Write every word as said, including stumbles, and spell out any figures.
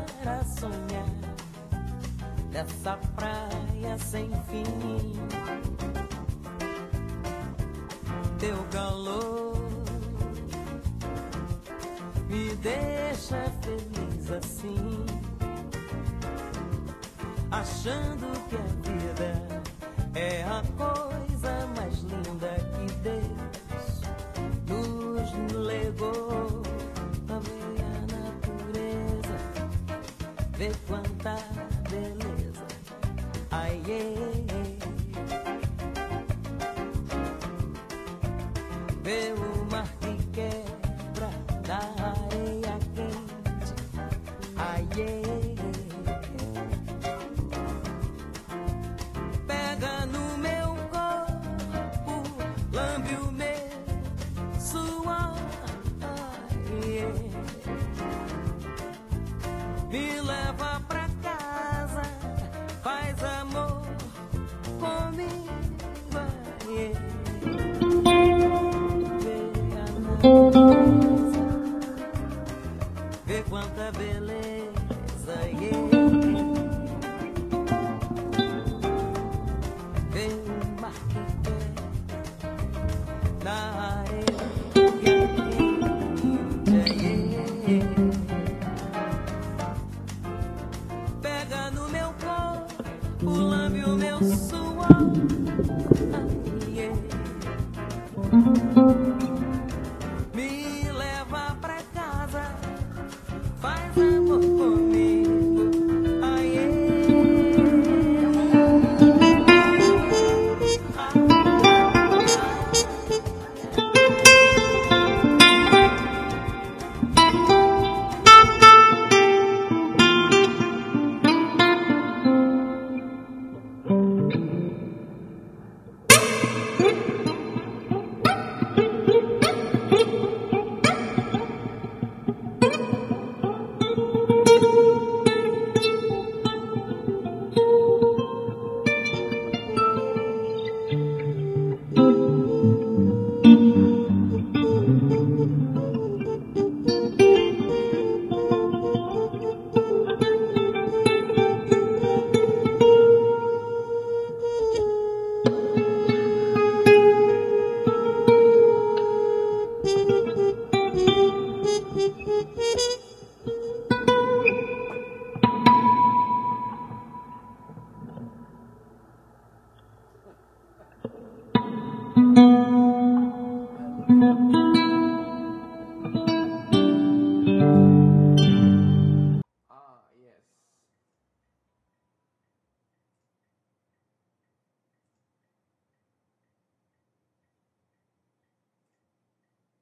para sonhar nessa praia sem fim. Teu calor me deixa feliz assim, achando que a vida é a coisa mais linda que Deus nos legou. Amei a natureza, vê quanta beleza, ai, ai, ai. Vê o mar que quebra da areia quente, ai, ai, ai. Pega no meu corpo, lambe o meu suor, ai, ai. Me leva pra casa, faz amor comigo, ai, ai. Vê quanta beleza, yeah. Vê o mar que quer na areia, yeah. Pega no meu corpo, lambe o meu suor.